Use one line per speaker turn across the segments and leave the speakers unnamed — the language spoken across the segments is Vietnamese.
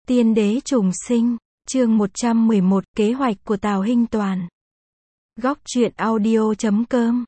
Tiên đế trùng sinh, chương 111, kế hoạch của Tào Hinh Toàn. Góc truyện audio.com.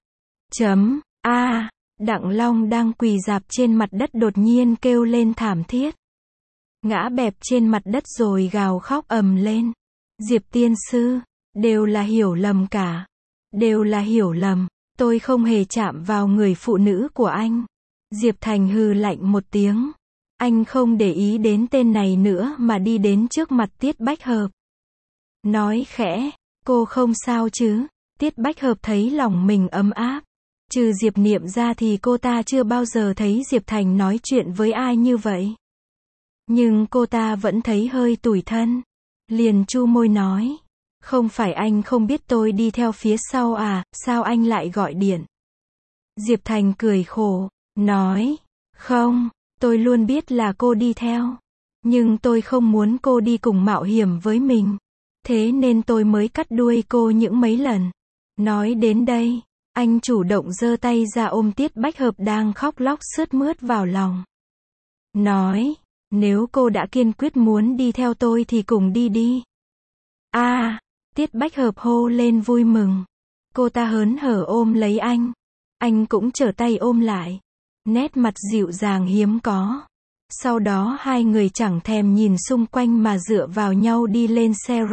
Đặng Long đang quỳ rạp trên mặt đất đột nhiên kêu lên thảm thiết. Ngã bẹp trên mặt đất rồi gào khóc ầm lên. Diệp tiên sư, đều là hiểu lầm cả. Đều là hiểu lầm, tôi không hề chạm vào người phụ nữ của anh. Diệp Thành hừ lạnh một tiếng. Anh không để ý đến tên này nữa mà đi đến trước mặt Tiết Bách Hợp. Nói khẽ, cô không sao chứ? Tiết Bách Hợp thấy lòng mình ấm áp. Trừ Diệp Niệm ra thì cô ta chưa bao giờ thấy Diệp Thành nói chuyện với ai như vậy. Nhưng cô ta vẫn thấy hơi tủi thân. Liền chu môi nói, không phải anh không biết tôi đi theo phía sau à, sao anh lại gọi điện? Diệp Thành cười khổ, nói, không, tôi luôn biết là cô đi theo. Nhưng tôi không muốn cô đi cùng mạo hiểm với mình. Thế nên tôi mới cắt đuôi cô những mấy lần. Nói đến đây, anh chủ động giơ tay ra ôm Tiết Bách Hợp đang khóc lóc sướt mướt vào lòng. Nói, nếu cô đã kiên quyết muốn đi theo tôi thì cùng đi đi. Tiết Bách Hợp hô lên vui mừng. Cô ta hớn hở ôm lấy anh. Anh cũng trở tay ôm lại. Nét mặt dịu dàng hiếm có. Sau đó hai người chẳng thèm nhìn xung quanh mà dựa vào nhau đi lên xe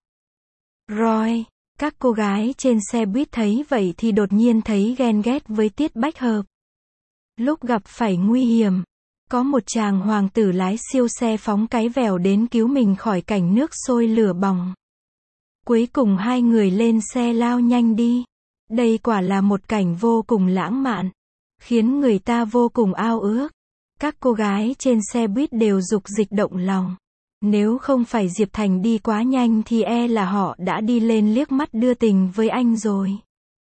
Roy. Các cô gái trên xe buýt thấy vậy thì đột nhiên thấy ghen ghét với Tiết Bách Hợp. Lúc gặp phải nguy hiểm, có một chàng hoàng tử lái siêu xe phóng cái vèo đến cứu mình khỏi cảnh nước sôi lửa bỏng. Cuối cùng hai người lên xe lao nhanh đi. Đây quả là một cảnh vô cùng lãng mạn, khiến người ta vô cùng ao ước. Các cô gái trên xe buýt đều dục dịch động lòng. Nếu không phải Diệp Thành đi quá nhanh thì e là họ đã đi lên liếc mắt đưa tình với anh rồi.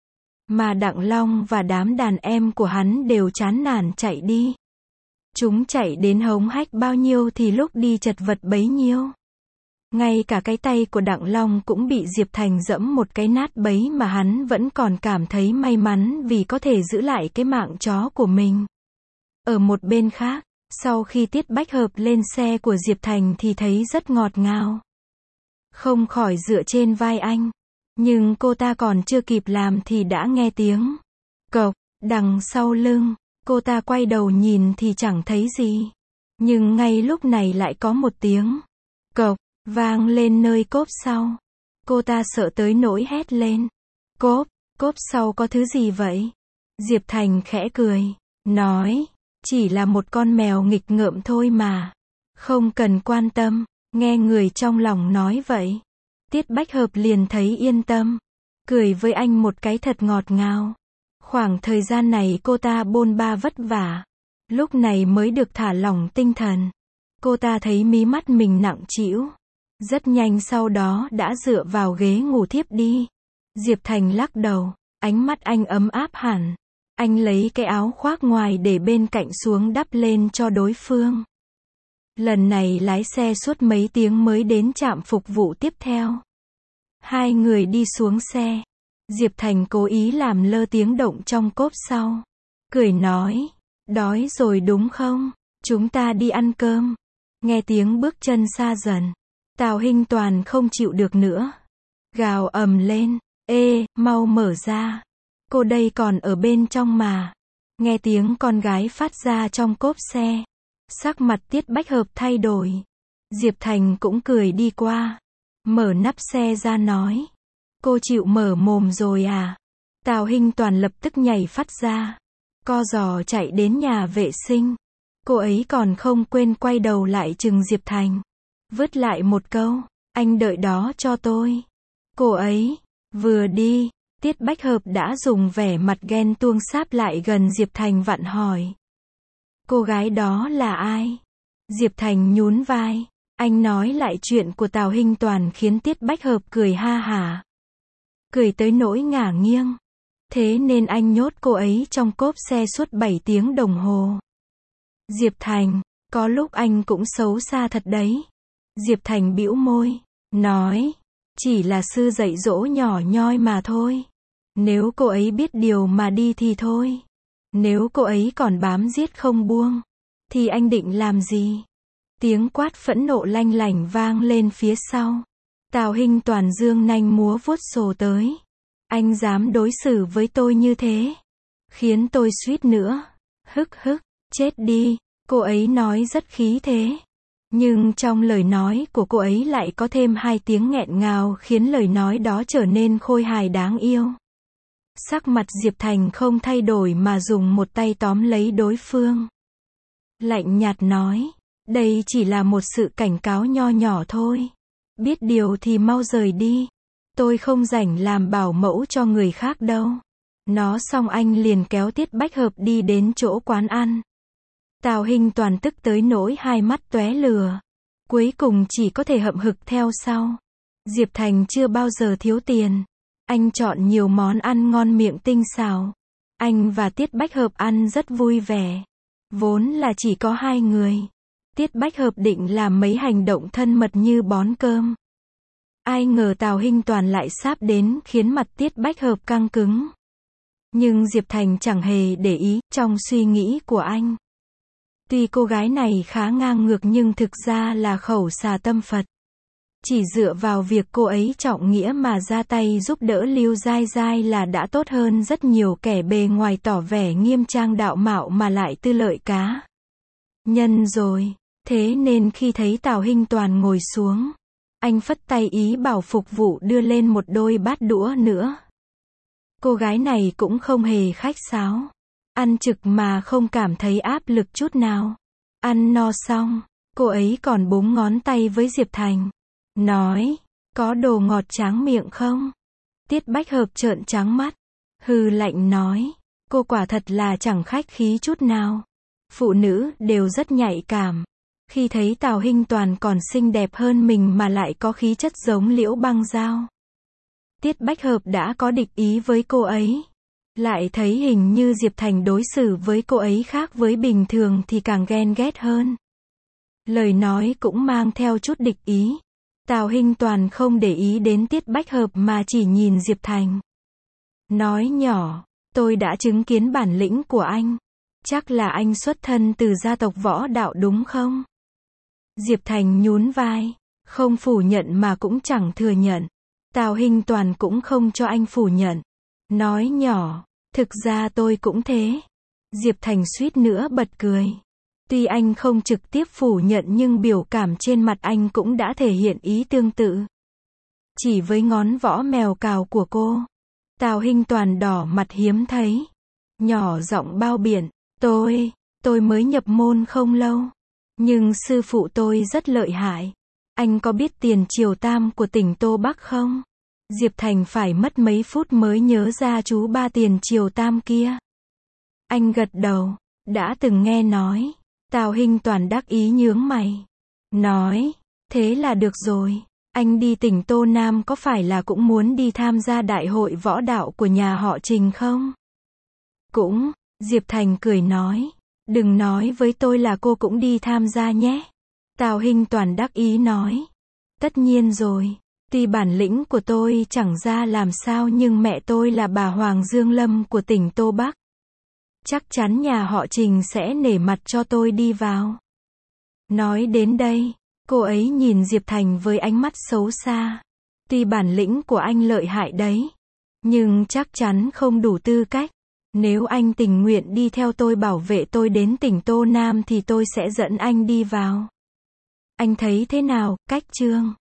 Mà Đặng Long và đám đàn em của hắn đều chán nản chạy đi. Chúng chạy đến hống hách bao nhiêu thì lúc đi chật vật bấy nhiêu. Ngay cả cái tay của Đặng Long cũng bị Diệp Thành giẫm một cái nát bấy mà hắn vẫn còn cảm thấy may mắn vì có thể giữ lại cái mạng chó của mình. Ở một bên khác, sau khi Tiết Bách Hợp lên xe của Diệp Thành thì thấy rất ngọt ngào. Không khỏi dựa trên vai anh. Nhưng cô ta còn chưa kịp làm thì đã nghe tiếng cộc đằng sau lưng. Cô ta quay đầu nhìn thì chẳng thấy gì. Nhưng ngay lúc này lại có một tiếng cộc vang lên nơi cốp sau. Cô ta sợ tới nỗi hét lên. Cốp sau có thứ gì vậy? Diệp Thành khẽ cười, nói, chỉ là một con mèo nghịch ngợm thôi mà. Không cần quan tâm. Nghe người trong lòng nói vậy, Tiết Bách Hợp liền thấy yên tâm. Cười với anh một cái thật ngọt ngào. Khoảng thời gian này cô ta bôn ba vất vả. Lúc này mới được thả lỏng tinh thần. Cô ta thấy mí mắt mình nặng trĩu. Rất nhanh sau đó đã dựa vào ghế ngủ thiếp đi. Diệp Thành lắc đầu, ánh mắt anh ấm áp hẳn. Anh lấy cái áo khoác ngoài để bên cạnh xuống đắp lên cho đối phương. Lần này lái xe suốt mấy tiếng mới đến trạm phục vụ tiếp theo. Hai người đi xuống xe. Diệp Thành cố ý làm lơ tiếng động trong cốp sau. Cười nói, đói rồi đúng không? Chúng ta đi ăn cơm. Nghe tiếng bước chân xa dần. Tào Hinh Toàn không chịu được nữa. Gào ầm lên, mau mở ra. Cô đây còn ở bên trong mà. Nghe tiếng con gái phát ra trong cốp xe. Sắc mặt Tiết Bách Hợp thay đổi. Diệp Thành cũng cười đi qua. Mở nắp xe ra nói. Cô chịu mở mồm rồi à? Tào Hinh Toàn lập tức nhảy phát ra. Co giò chạy đến nhà vệ sinh. Cô ấy còn không quên quay đầu lại chừng Diệp Thành. Vứt lại một câu, anh đợi đó cho tôi. Cô ấy, vừa đi, Tiết Bách Hợp đã dùng vẻ mặt ghen tuông sáp lại gần Diệp Thành vặn hỏi. Cô gái đó là ai? Diệp Thành nhún vai. Anh nói lại chuyện của Tào Hinh Toàn khiến Tiết Bách Hợp cười ha hả. Cười tới nỗi ngả nghiêng. Thế nên anh nhốt cô ấy trong cốp xe suốt 7 tiếng đồng hồ. Diệp Thành, có lúc anh cũng xấu xa thật đấy. Diệp Thành bĩu môi, nói, chỉ là sư dạy dỗ nhỏ nhoi mà thôi. Nếu cô ấy biết điều mà đi thì thôi. Nếu cô ấy còn bám giết không buông, thì anh định làm gì? Tiếng quát phẫn nộ lanh lảnh vang lên phía sau. Tào Hinh Toàn giương nanh múa vuốt sồ tới. Anh dám đối xử với tôi như thế, khiến tôi suýt nữa. Hức hức, chết đi, cô ấy nói rất khí thế. Nhưng trong lời nói của cô ấy lại có thêm 2 tiếng nghẹn ngào khiến lời nói đó trở nên khôi hài đáng yêu. Sắc mặt Diệp Thành không thay đổi mà dùng một tay tóm lấy đối phương. Lạnh nhạt nói, đây chỉ là một sự cảnh cáo nho nhỏ thôi. Biết điều thì mau rời đi. Tôi không rảnh làm bảo mẫu cho người khác đâu. Nói xong anh liền kéo Tiết Bách Hợp đi đến chỗ quán ăn. Tào Hinh Toàn tức tới nỗi hai mắt tóe lửa. Cuối cùng chỉ có thể hậm hực theo sau. Diệp Thành chưa bao giờ thiếu tiền. Anh chọn nhiều món ăn ngon miệng tinh xảo. Anh và Tiết Bách Hợp ăn rất vui vẻ. Vốn là chỉ có 2 người. Tiết Bách Hợp định làm mấy hành động thân mật như bón cơm. Ai ngờ Tào Hinh Toàn lại sáp đến khiến mặt Tiết Bách Hợp căng cứng. Nhưng Diệp Thành chẳng hề để ý trong suy nghĩ của anh. Tuy cô gái này khá ngang ngược nhưng thực ra là khẩu xà tâm Phật. Chỉ dựa vào việc cô ấy trọng nghĩa mà ra tay giúp đỡ Lưu Giai Giai là đã tốt hơn rất nhiều kẻ bề ngoài tỏ vẻ nghiêm trang đạo mạo mà lại tư lợi cá nhân rồi. Thế nên khi thấy Tào Hinh Toàn ngồi xuống, anh phất tay ý bảo phục vụ đưa lên một đôi bát đũa nữa. Cô gái này cũng không hề khách sáo. Ăn trực mà không cảm thấy áp lực chút nào. Ăn no xong, cô ấy còn búng ngón tay với Diệp Thành. Nói, có đồ ngọt tráng miệng không? Tiết Bách Hợp trợn trắng mắt. Hừ lạnh nói, cô quả thật là chẳng khách khí chút nào. Phụ nữ đều rất nhạy cảm. Khi thấy Tào Hinh Toàn còn xinh đẹp hơn mình mà lại có khí chất giống Liễu Băng Giao. Tiết Bách Hợp đã có địch ý với cô ấy. Lại thấy hình như Diệp Thành đối xử với cô ấy khác với bình thường thì càng ghen ghét hơn. Lời nói cũng mang theo chút địch ý. Tào Hinh Toàn không để ý đến Tiết Bách Hợp mà chỉ nhìn Diệp Thành. Nói nhỏ, tôi đã chứng kiến bản lĩnh của anh. Chắc là anh xuất thân từ gia tộc võ đạo đúng không? Diệp Thành nhún vai, không phủ nhận mà cũng chẳng thừa nhận. Tào Hinh Toàn cũng không cho anh phủ nhận. Nói nhỏ, thực ra tôi cũng thế. Diệp Thành suýt nữa bật cười. Tuy anh không trực tiếp phủ nhận nhưng biểu cảm trên mặt anh cũng đã thể hiện ý tương tự. Chỉ với ngón võ mèo cào của cô, Tào Hinh Toàn đỏ mặt hiếm thấy. Nhỏ giọng bao biện, tôi mới nhập môn không lâu. Nhưng sư phụ tôi rất lợi hại. Anh có biết tiền triều tam của tỉnh Tô Bắc không? Diệp Thành phải mất mấy phút mới nhớ ra chú ba tiền triều tam kia. Anh gật đầu, đã từng nghe nói. Tào Hinh Toàn đắc ý nhướng mày. Nói, thế là được rồi. Anh đi tỉnh Tô Nam có phải là cũng muốn đi tham gia đại hội võ đạo của nhà họ Trình không? Cũng, Diệp Thành cười nói. Đừng nói với tôi là cô cũng đi tham gia nhé. Tào Hinh Toàn đắc ý nói. Tất nhiên rồi. Tuy bản lĩnh của tôi chẳng ra làm sao nhưng mẹ tôi là bà Hoàng Dương Lâm của tỉnh Tô Bắc. Chắc chắn nhà họ Trình sẽ nể mặt cho tôi đi vào. Nói đến đây, cô ấy nhìn Diệp Thành với ánh mắt xấu xa. Tuy bản lĩnh của anh lợi hại đấy, nhưng chắc chắn không đủ tư cách. Nếu anh tình nguyện đi theo tôi bảo vệ tôi đến tỉnh Tô Nam thì tôi sẽ dẫn anh đi vào. Anh thấy thế nào, Cách Trương?